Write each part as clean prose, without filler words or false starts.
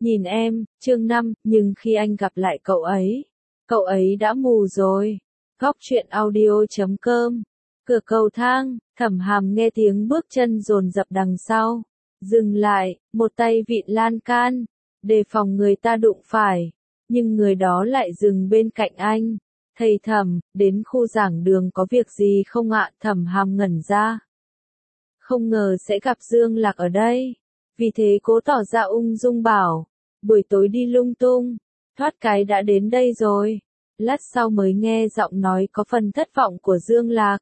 Nhìn em, chương 5, nhưng khi anh gặp lại cậu ấy đã mù rồi. Góc truyện audio.com. Cửa cầu thang, Thẩm Hàm nghe tiếng bước chân dồn dập đằng sau. Dừng lại, một tay vịn lan can, đề phòng người ta đụng phải. Nhưng người đó lại dừng bên cạnh anh. Thầy Thẩm, đến khu giảng đường có việc gì không ạ? Thẩm Hàm ngẩn ra. Không ngờ sẽ gặp Dương Lạc ở đây. Vì thế cố tỏ ra ung dung bảo. Buổi tối đi lung tung, thoát cái đã đến đây rồi. Lát sau mới nghe giọng nói có phần thất vọng của Dương Lạc.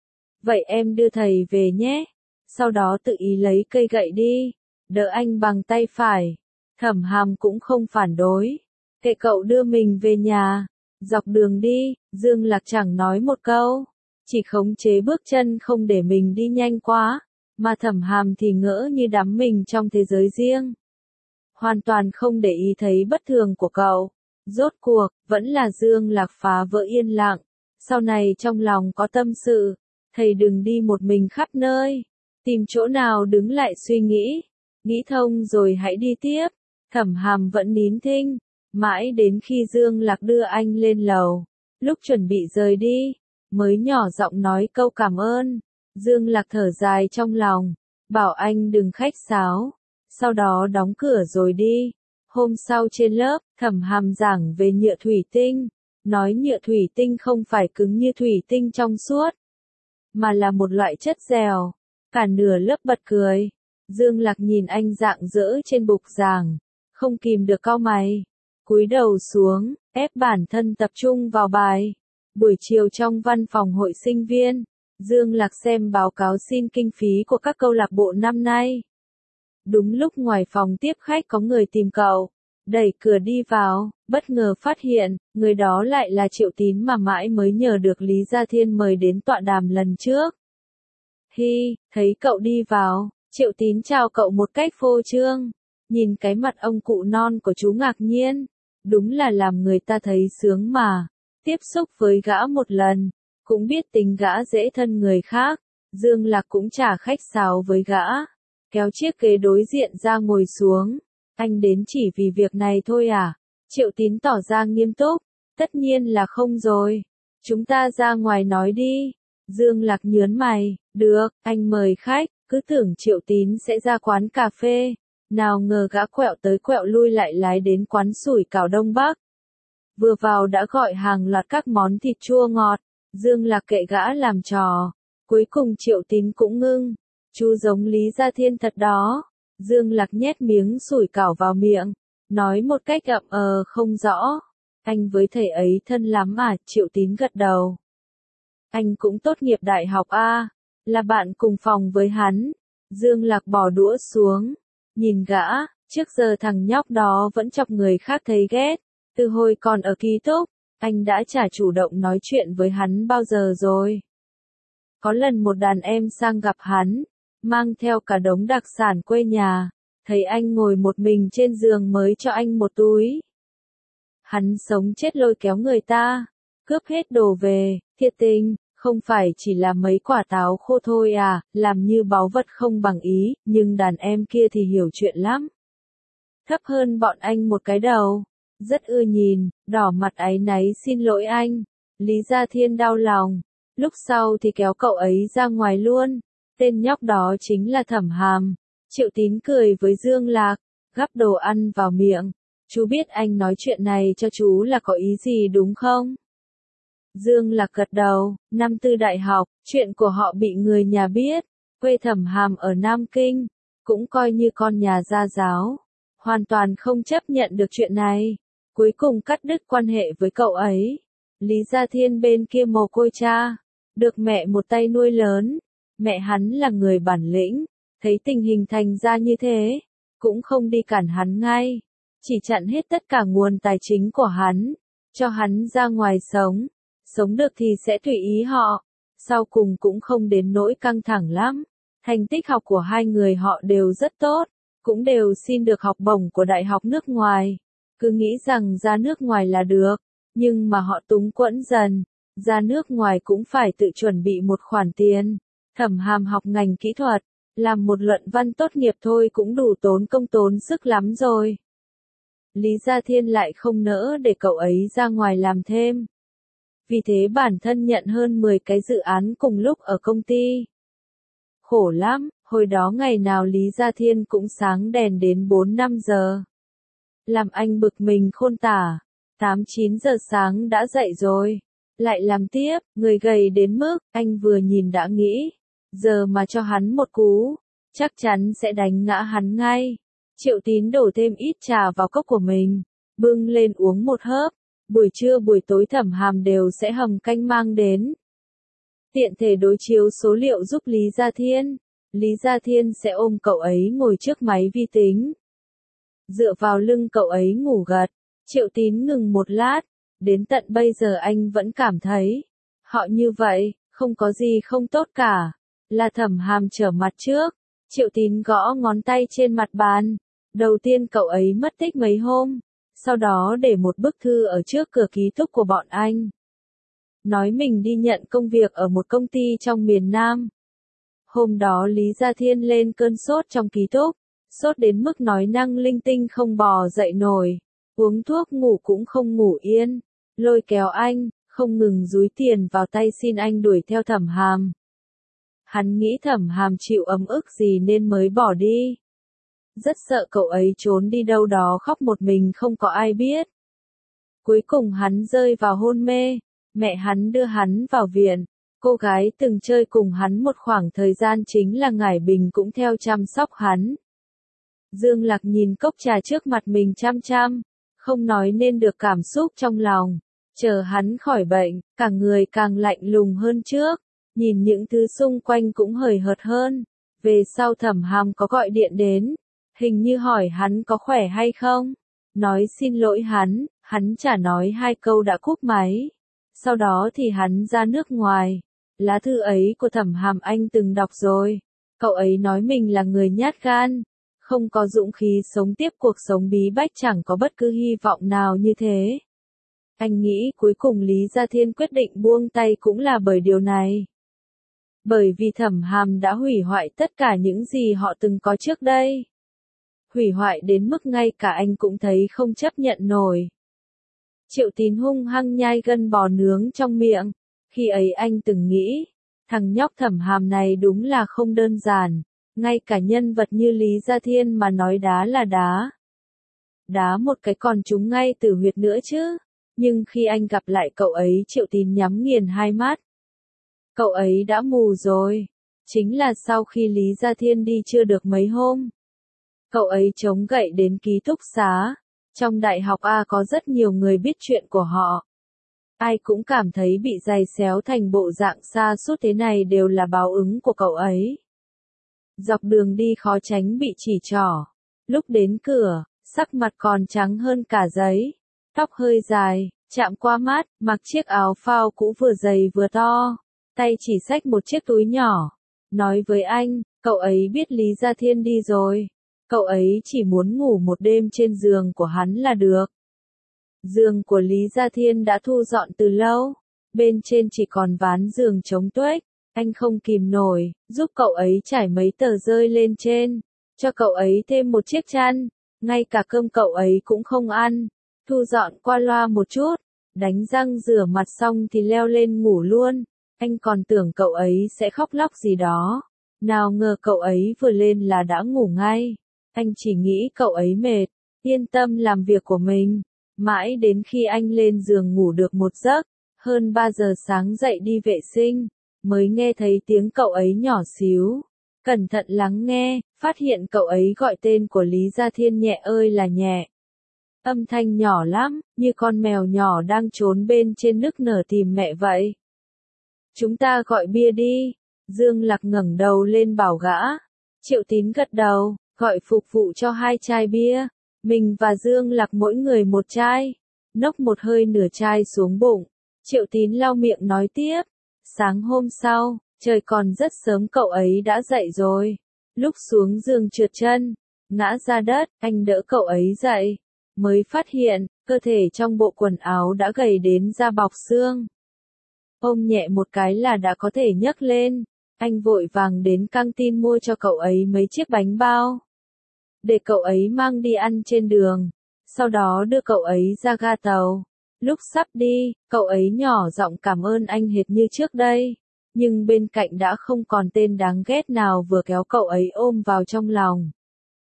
Vậy em đưa thầy về nhé. Sau đó tự ý lấy cây gậy đi, đỡ anh bằng tay phải. Thẩm Hàm cũng không phản đối. Kệ cậu đưa mình về nhà. Dọc đường đi, Dương Lạc chẳng nói một câu. Chỉ khống chế bước chân không để mình đi nhanh quá. Mà Thẩm Hàm thì ngỡ như đắm mình trong thế giới riêng. Hoàn toàn không để ý thấy bất thường của cậu. Rốt cuộc, vẫn là Dương Lạc phá vỡ yên lặng. Sau này trong lòng có tâm sự. Thầy đừng đi một mình khắp nơi. Tìm chỗ nào đứng lại suy nghĩ. Nghĩ thông rồi hãy đi tiếp. Thẩm Hàm vẫn nín thinh. Mãi đến khi Dương Lạc đưa anh lên lầu. Lúc chuẩn bị rời đi, mới nhỏ giọng nói câu cảm ơn. Dương Lạc thở dài trong lòng. Bảo anh đừng khách sáo. Sau đó đóng cửa rồi đi. Hôm sau trên lớp, Thẩm Hàm giảng về nhựa thủy tinh. Nói nhựa thủy tinh không phải cứng như thủy tinh trong suốt, mà là một loại chất dẻo. Cả nửa lớp bật cười. Dương Lạc nhìn anh rạng rỡ trên bục giảng. Không kìm được cau mày. Cúi đầu xuống, ép bản thân tập trung vào bài. Buổi chiều trong văn phòng hội sinh viên, Dương Lạc xem báo cáo xin kinh phí của các câu lạc bộ năm nay. Đúng lúc ngoài phòng tiếp khách có người tìm cậu, đẩy cửa đi vào, bất ngờ phát hiện, người đó lại là Triệu Tín mà mãi mới nhờ được Lý Gia Thiên mời đến tọa đàm lần trước. Hi, thấy cậu đi vào, Triệu Tín chào cậu một cách phô trương. Nhìn cái mặt ông cụ non của chú ngạc nhiên, đúng là làm người ta thấy sướng mà. Tiếp xúc với gã một lần, cũng biết tính gã dễ thân người khác. Dương Lạc cũng chả khách sáo với gã. Kéo chiếc ghế đối diện ra ngồi xuống. Anh đến chỉ vì việc này thôi à? Triệu Tín tỏ ra nghiêm túc. Tất nhiên là không rồi. Chúng ta ra ngoài nói đi. Dương Lạc nhớn mày. Được, anh mời khách. Cứ tưởng Triệu Tín sẽ ra quán cà phê. Nào ngờ gã quẹo tới quẹo lui lại lái đến quán sủi cảo Đông Bắc. Vừa vào đã gọi hàng loạt các món thịt chua ngọt. Dương Lạc kệ gã làm trò. Cuối cùng Triệu Tín cũng ngưng. Chú giống Lý Gia Thiên thật đó. Dương Lạc nhét miếng sủi cảo vào miệng. Nói một cách ậm không rõ. Anh với thầy ấy thân lắm à? Triệu Tín gật đầu. Anh cũng tốt nghiệp đại học à? Là bạn cùng phòng với hắn. Dương Lạc bỏ đũa xuống. Nhìn gã, trước giờ thằng nhóc đó vẫn chọc người khác thấy ghét. Từ hồi còn ở ký túc, anh đã chả chủ động nói chuyện với hắn bao giờ rồi. Có lần một đàn em sang gặp hắn, mang theo cả đống đặc sản quê nhà, thấy anh ngồi một mình trên giường mới cho anh một túi. Hắn sống chết lôi kéo người ta, cướp hết đồ về, thiệt tình, không phải chỉ là mấy quả táo khô thôi à, làm như báu vật không bằng ý, nhưng đàn em kia thì hiểu chuyện lắm. Thấp hơn bọn anh một cái đầu, rất ưa nhìn, đỏ mặt áy náy xin lỗi anh. Lý Gia Thiên đau lòng, lúc sau thì kéo cậu ấy ra ngoài luôn. Tên nhóc đó chính là Thẩm Hàm. Triệu Tín cười với Dương Lạc, gắp đồ ăn vào miệng. Chú biết anh nói chuyện này cho chú là có ý gì đúng không? Dương Lạc gật đầu. Năm tư đại học, chuyện của họ bị người nhà biết. Quê Thẩm Hàm ở Nam Kinh, cũng coi như con nhà gia giáo. Hoàn toàn không chấp nhận được chuyện này. Cuối cùng cắt đứt quan hệ với cậu ấy. Lý Gia Thiên bên kia mồ côi cha, được mẹ một tay nuôi lớn. Mẹ hắn là người bản lĩnh, thấy tình hình thành ra như thế, cũng không đi cản hắn ngay, chỉ chặn hết tất cả nguồn tài chính của hắn, cho hắn ra ngoài sống được thì sẽ tùy ý họ. Sau cùng cũng không đến nỗi căng thẳng lắm, thành tích học của hai người họ đều rất tốt, cũng đều xin được học bổng của đại học nước ngoài, cứ nghĩ rằng ra nước ngoài là được, nhưng mà họ túng quẫn dần, ra nước ngoài cũng phải tự chuẩn bị một khoản tiền. Thẩm Hàm học ngành kỹ thuật, làm một luận văn tốt nghiệp thôi cũng đủ tốn công tốn sức lắm rồi. Lý Gia Thiên lại không nỡ để cậu ấy ra ngoài làm thêm. Vì thế bản thân nhận hơn 10 cái dự án cùng lúc ở công ty. Khổ lắm, hồi đó ngày nào Lý Gia Thiên cũng sáng đèn đến 4-5 giờ. Làm anh bực mình khôn tả, 8-9 giờ sáng đã dậy rồi. Lại làm tiếp, người gầy đến mức, anh vừa nhìn đã nghĩ. Giờ mà cho hắn một cú, chắc chắn sẽ đánh ngã hắn ngay. Triệu Tín đổ thêm ít trà vào cốc của mình, bưng lên uống một hớp. Buổi trưa buổi tối Thẩm Hàm đều sẽ hầm canh mang đến. Tiện thể đối chiếu số liệu giúp Lý Gia Thiên. Lý Gia Thiên sẽ ôm cậu ấy ngồi trước máy vi tính. Dựa vào lưng cậu ấy ngủ gật. Triệu Tín ngừng một lát. Đến tận bây giờ anh vẫn cảm thấy. Họ như vậy, không có gì không tốt cả. Là Thẩm Hàm trở mặt trước. Triệu Tín gõ ngón tay trên mặt bàn. Đầu tiên cậu ấy mất tích mấy hôm. Sau đó để một bức thư ở trước cửa ký túc của bọn anh. Nói mình đi nhận công việc ở một công ty trong miền Nam. Hôm đó Lý Gia Thiên lên cơn sốt trong ký túc. Sốt đến mức nói năng linh tinh không bò dậy nổi. Uống thuốc ngủ cũng không ngủ yên. Lôi kéo anh, không ngừng dúi tiền vào tay xin anh đuổi theo Thẩm Hàm. Hắn nghĩ Thẩm Hàm chịu ấm ức gì nên mới bỏ đi. Rất sợ cậu ấy trốn đi đâu đó khóc một mình không có ai biết. Cuối cùng hắn rơi vào hôn mê, mẹ hắn đưa hắn vào viện. Cô gái từng chơi cùng hắn một khoảng thời gian chính là Ngải Bình cũng theo chăm sóc hắn. Dương Lạc nhìn cốc trà trước mặt mình chăm chăm, không nói nên được cảm xúc trong lòng. Chờ hắn khỏi bệnh, cả người càng lạnh lùng hơn trước, nhìn những thứ xung quanh cũng hời hợt hơn. Về sau Thẩm Hàm có gọi điện đến, hình như hỏi hắn có khỏe hay không. Nói xin lỗi hắn chả nói 2 câu đã cúp máy. Sau đó thì hắn ra nước ngoài. Lá thư ấy của Thẩm Hàm anh từng đọc rồi. Cậu ấy nói mình là người nhát gan, không có dũng khí sống tiếp cuộc sống bí bách, chẳng có bất cứ hy vọng nào như thế. Anh nghĩ cuối cùng Lý Gia Thiên quyết định buông tay cũng là bởi điều này. Bởi vì Thẩm Hàm đã hủy hoại tất cả những gì họ từng có trước đây. Hủy hoại đến mức ngay cả anh cũng thấy không chấp nhận nổi. Triệu Tín hung hăng nhai gân bò nướng trong miệng. Khi ấy anh từng nghĩ, thằng nhóc Thẩm Hàm này đúng là không đơn giản. Ngay cả nhân vật như Lý Gia Thiên mà nói đá là đá. Đá một cái còn trúng ngay từ huyệt nữa chứ. Nhưng khi anh gặp lại cậu ấy, Triệu Tín nhắm nghiền hai mắt. Cậu ấy đã mù rồi. Chính là sau khi Lý Gia Thiên đi chưa được mấy hôm. Cậu ấy chống gậy đến ký túc xá. Trong đại học A có rất nhiều người biết chuyện của họ. Ai cũng cảm thấy bị giày xéo thành bộ dạng sa sút thế này đều là báo ứng của cậu ấy. Dọc đường đi khó tránh bị chỉ trỏ. Lúc đến cửa, sắc mặt còn trắng hơn cả giấy. Tóc hơi dài, chạm qua mát, mặc chiếc áo phao cũ vừa dày vừa to. Tay chỉ xách một chiếc túi nhỏ. Nói với anh, cậu ấy biết Lý Gia Thiên đi rồi. Cậu ấy chỉ muốn ngủ một đêm trên giường của hắn là được. Giường của Lý Gia Thiên đã thu dọn từ lâu. Bên trên chỉ còn ván giường trống tuếch. Anh không kìm nổi, giúp cậu ấy trải mấy tờ rơi lên trên. Cho cậu ấy thêm một chiếc chăn. Ngay cả cơm cậu ấy cũng không ăn. Thu dọn qua loa một chút. Đánh răng rửa mặt xong thì leo lên ngủ luôn. Anh còn tưởng cậu ấy sẽ khóc lóc gì đó. Nào ngờ cậu ấy vừa lên là đã ngủ ngay. Anh chỉ nghĩ cậu ấy mệt, yên tâm làm việc của mình. Mãi đến khi anh lên giường ngủ được một giấc, hơn 3 giờ sáng dậy đi vệ sinh, mới nghe thấy tiếng cậu ấy nhỏ xíu. Cẩn thận lắng nghe, phát hiện cậu ấy gọi tên của Lý Gia Thiên nhẹ ơi là nhẹ. Âm thanh nhỏ lắm, như con mèo nhỏ đang trốn bên trên nức nở tìm mẹ vậy. Chúng ta gọi bia đi. Dương Lạc ngẩng đầu lên bảo gã. Triệu Tín gật đầu, gọi phục vụ cho 2 chai bia. Mình và Dương Lạc mỗi người một chai. Nốc một hơi nửa chai xuống bụng. Triệu Tín lau miệng nói tiếp. Sáng hôm sau, trời còn rất sớm cậu ấy đã dậy rồi. Lúc xuống giường trượt chân, ngã ra đất, anh đỡ cậu ấy dậy. Mới phát hiện, cơ thể trong bộ quần áo đã gầy đến da bọc xương. Ôm nhẹ một cái là đã có thể nhấc lên. Anh vội vàng đến căng tin mua cho cậu ấy mấy chiếc bánh bao. Để cậu ấy mang đi ăn trên đường. sau đó đưa cậu ấy ra ga tàu. Lúc sắp đi, cậu ấy nhỏ giọng cảm ơn anh hệt như trước đây, nhưng bên cạnh đã không còn tên đáng ghét nào vừa kéo cậu ấy ôm vào trong lòng.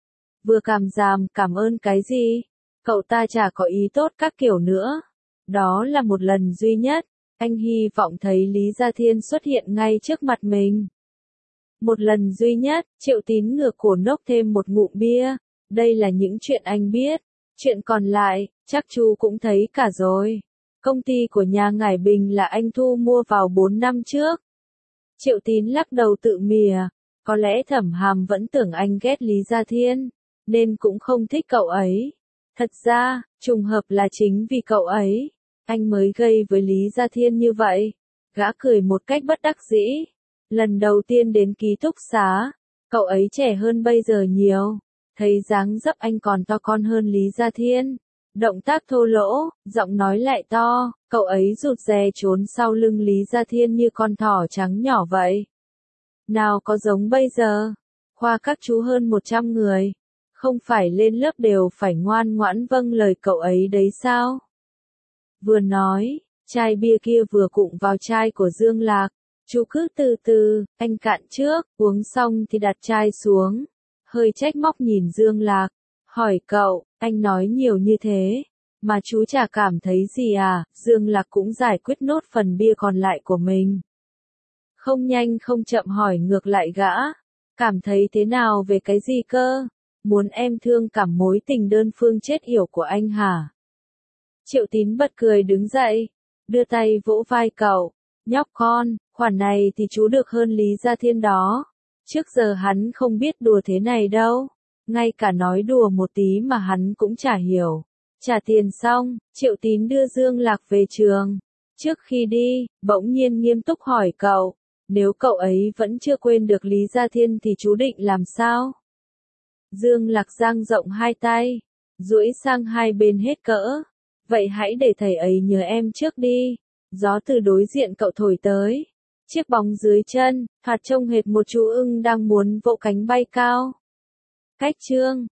Vừa cảm ơn cái gì? Cậu ta chả có ý tốt các kiểu nữa. Đó là một lần duy nhất, anh hy vọng thấy Lý Gia Thiên xuất hiện ngay trước mặt mình. Một lần duy nhất, Triệu Tín ngửa cổ nốc thêm một ngụm bia. Đây là những chuyện anh biết. Chuyện còn lại, chắc chú cũng thấy cả rồi. Công ty của nhà Ngải Bình là anh thu mua vào 4 năm trước. Triệu Tín lắc đầu tự mỉa. Có lẽ Thẩm Hàm vẫn tưởng anh ghét Lý Gia Thiên, nên cũng không thích cậu ấy. Thật ra, trùng hợp là chính vì cậu ấy, anh mới gây với Lý Gia Thiên như vậy. Gã cười một cách bất đắc dĩ. Lần đầu tiên đến ký túc xá, cậu ấy trẻ hơn bây giờ nhiều. Thấy dáng dấp anh còn to con hơn Lý Gia Thiên. Động tác thô lỗ, giọng nói lại to, cậu ấy rụt rè trốn sau lưng Lý Gia Thiên như con thỏ trắng nhỏ vậy. Nào có giống bây giờ, khoa các chú hơn 100 người, không phải lên lớp đều phải ngoan ngoãn vâng lời cậu ấy đấy sao? Vừa nói, chai bia kia vừa cụng vào chai của Dương Lạc. Chú cứ từ từ, anh cạn trước, uống xong thì đặt chai xuống. Hơi trách móc nhìn Dương Lạc, hỏi cậu, anh nói nhiều như thế, mà chú chả cảm thấy gì à? Dương Lạc cũng giải quyết nốt phần bia còn lại của mình. Không nhanh không chậm hỏi ngược lại gã, cảm thấy thế nào về cái gì cơ? Muốn em thương cảm mối tình đơn phương chết yểu của anh hả? Triệu Tín bật cười đứng dậy, đưa tay vỗ vai cậu, nhóc con, khoản này thì chú được hơn Lý Gia Thiên đó. Trước giờ hắn không biết đùa thế này đâu, ngay cả nói đùa một tí mà hắn cũng chả hiểu. Trả tiền xong, Triệu Tín đưa Dương Lạc về trường. Trước khi đi, bỗng nhiên nghiêm túc hỏi cậu, nếu cậu ấy vẫn chưa quên được Lý Gia Thiên thì chú định làm sao? Dương Lạc dang rộng hai tay, duỗi sang hai bên hết cỡ. Vậy hãy để thầy ấy nhớ em trước đi. Gió từ đối diện cậu thổi tới. Chiếc bóng dưới chân, thoạt trông hệt một chú ưng đang muốn vỗ cánh bay cao. Cách chương